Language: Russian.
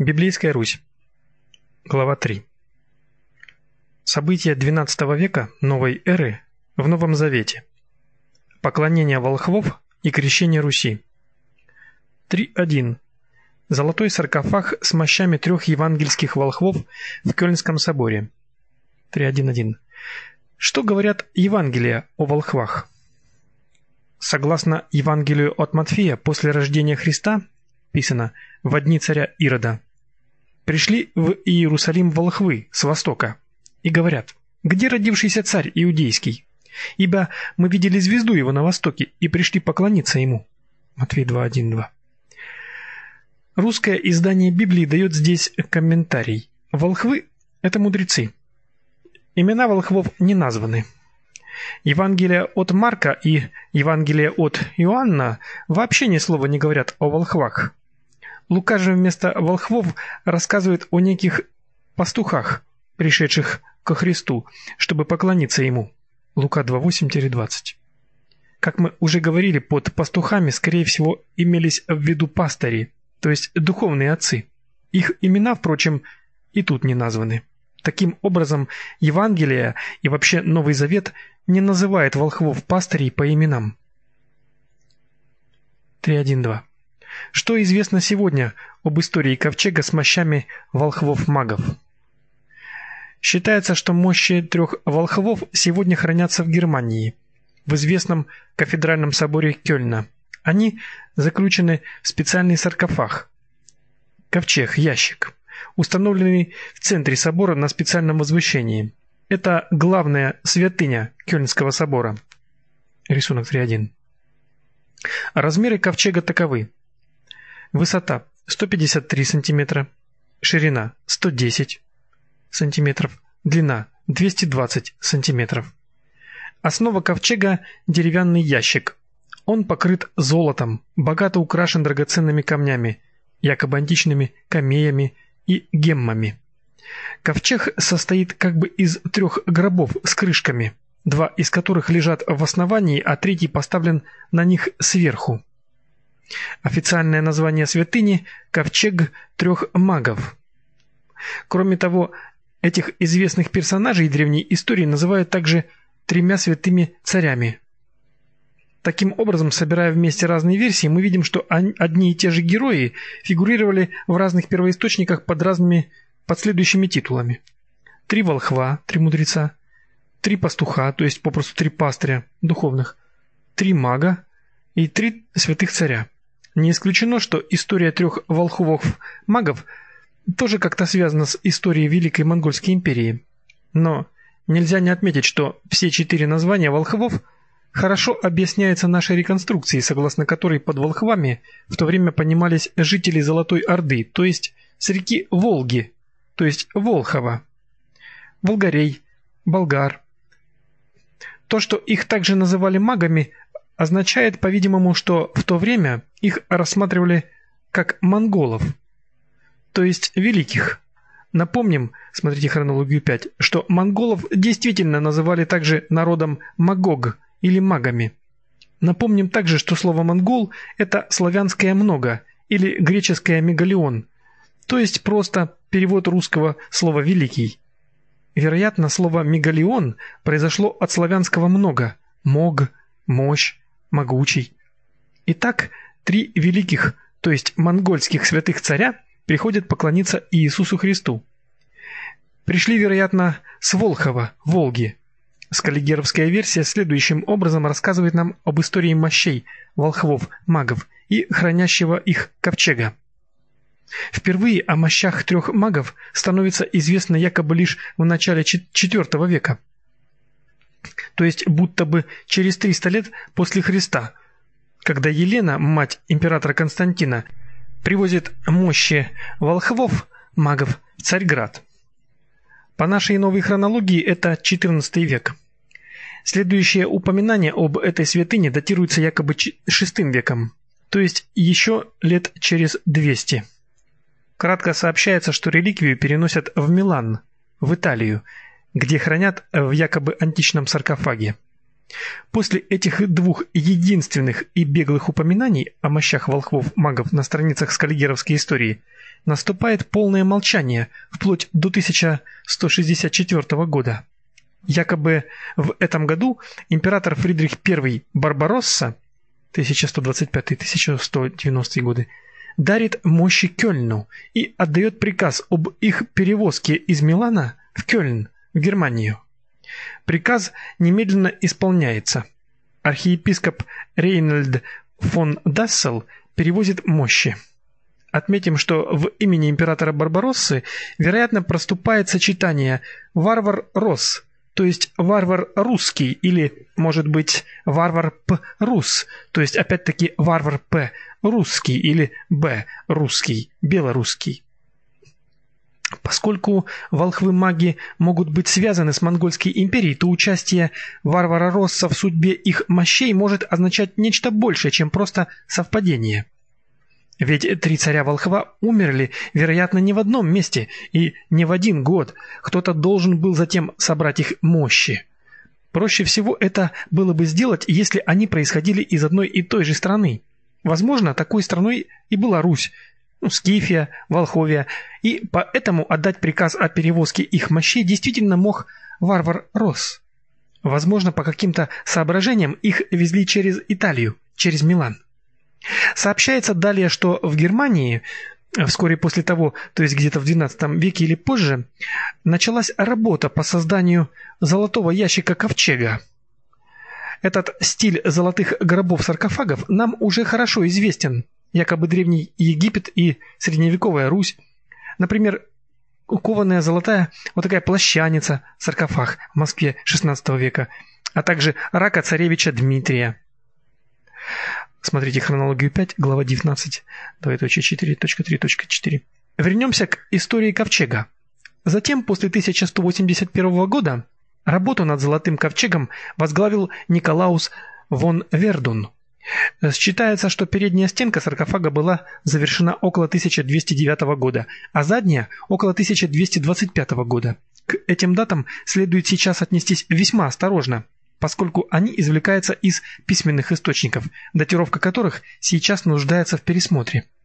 Библейская Русь. Глава 3. События XII века новой эры в Новом Завете. Поклонение волхвов и крещение Руси. 3.1. Золотой саркофаг с мощами 3 евангельских волхвов в Кёльнском соборе. 3.1.1. Что говорят Евангелия о волхвах? Согласно Евангелию от Матфея, после рождения Христа, писано, во дни царя Ирода, пришли в Иерусалим волхвы с востока и говорят: «Где родившийся царь иудейский? Ибо мы видели звезду его на востоке и пришли поклониться ему». Матфея 2.1.2. Русское издание Библии дает здесь комментарий. Волхвы – это мудрецы. Имена волхвов не названы. Евангелие от Марка и Евангелие от Иоанна вообще ни слова не говорят о волхвах. Лука же вместо волхвов рассказывает о неких пастухах, пришедших ко Христу, чтобы поклониться ему. Лука 2.8-20. Как мы уже говорили, под пастухами, скорее всего, имелись в виду пастыри, то есть духовные отцы. Их имена, впрочем, и тут не названы. Таким образом, Евангелие и вообще Новый Завет не называет волхвов-пастырей по именам. 3.1.2. Что известно сегодня об истории ковчега с мощами волхвов-магов? Считается, что мощи 3 волхвов сегодня хранятся в Германии, в известном кафедральном соборе Кёльна. Они заключены в специальный саркофаг, ковчег, ящик, установленный в центре собора на специальном возвышении. Это главная святыня Кёльнского собора. Рисунок 3.1. Размеры ковчега таковы. Высота 153 см, ширина 110 см, длина 220 см. Основа ковчега – деревянный ящик. Он покрыт золотом, богато украшен драгоценными камнями, якобы античными камеями и геммами. Ковчег состоит как бы из 3 гробов с крышками, 2 из которых лежат в основании, а 3 поставлен на них сверху. Официальное название святыни – ковчег 3 магов. Кроме того, этих известных персонажей древней истории называют также 3 святыми царями. Таким образом, собирая вместе разные версии, мы видим, что одни и те же герои фигурировали в разных первоисточниках под разными последующими титулами. 3 волхва, 3 мудреца, 3 пастуха, то есть попросту 3 пастыря духовных, 3 мага и 3 святых царя. Не исключено, что история 3 волхвов-магов тоже как-то связана с историей Великой Монгольской империи. Но нельзя не отметить, что все 4 названия волхвов хорошо объясняются нашей реконструкцией, согласно которой под волхвами в то время понимались жители Золотой Орды, то есть с реки Волги, то есть Волхова, волгарей, болгар. То, что их также называли магами, означает, по-видимому, что в то время их рассматривали как монголов, то есть великих. Напомним, смотрите хронологию 5, что монголов действительно называли также народом Магог или магами. Напомним также, что слово «монгол» – это славянское «много» или греческое «мегалион», то есть просто перевод русского слова «великий». Вероятно, слово «мегалион» произошло от славянского «много» – «мог», «мощь», «могучий». Итак, 3 великих, то есть монгольских святых царя, приходят поклониться Иисусу Христу. Пришли, вероятно, с Волхова, Волги. Скаллигеровская версия следующим образом рассказывает нам об истории мощей волхвов, магов и хранящего их ковчега. Впервые о мощах 3 магов становится известно якобы лишь в начале IV века. То есть будто бы через 300 лет после Христа, когда Елена, мать императора Константина, привозит мощи волхвов, магов в Царьград. По нашей новой хронологии это XIV век. Следующее упоминание об этой святыне датируется якобы VI веком, то есть еще лет через 200. Кратко сообщается, что реликвию переносят в Милан, в Италию, где хранят в якобы античном саркофаге. После этих двух единственных и беглых упоминаний о мощах волхвов-магов на страницах скаллигеровской истории наступает полное молчание вплоть до 1164 года. Якобы в этом году император Фридрих I Барбаросса 1125-1190 годы дарит мощи Кёльну и отдает приказ об их перевозке из Милана в Кёльн, в Германию. Приказ немедленно исполняется. Архиепископ Рейнольд фон Дассел перевозит мощи. Отметим, что в имени императора Барбароссы, вероятно, проступает сочетание «варвар-рос», то есть «варвар русский» или, может быть, «варвар-п-рус», то есть, опять-таки, «варвар-п русский» или «б русский», «белорусский». Поскольку волхвы-маги могут быть связаны с Монгольской империей, то участие варвара Росса в судьбе их мощей может означать нечто большее, чем просто совпадение. Ведь 3 царя-волхва умерли, вероятно, не в одном месте и не в один год. Кто-то должен был затем собрать их мощи. Проще всего это было бы сделать, если они происходили из одной и той же страны. Возможно, такой страной и была Русь, Скифия, Волховия, и поэтому отдать приказ о перевозке их мощей действительно мог варвар Росс. Возможно, по каким-то соображениям их везли через Италию, через Милан. Сообщается далее, что в Германии вскоре после того, то есть где-то в XII веке или позже, началась работа по созданию золотого ящика ковчега. Этот стиль золотых гробов-саркофагов нам уже хорошо известен. Якобы Древний Египет и средневековая Русь. Например, кованая золотая вот такая плащаница, саркофаг в Москве XVI века, а также рака царевича Дмитрия. Смотрите хронологию 5, глава 19, 2.4.3.4. Вернемся к истории ковчега. Затем, после 1181 года, работу над золотым ковчегом возглавил Николаус фон Вердун. Считается, что передняя стенка саркофага была завершена около 1209 года, а задняя около 1225 года. К этим датам следует сейчас отнестись весьма осторожно, поскольку они извлекаются из письменных источников, датировка которых сейчас нуждается в пересмотре.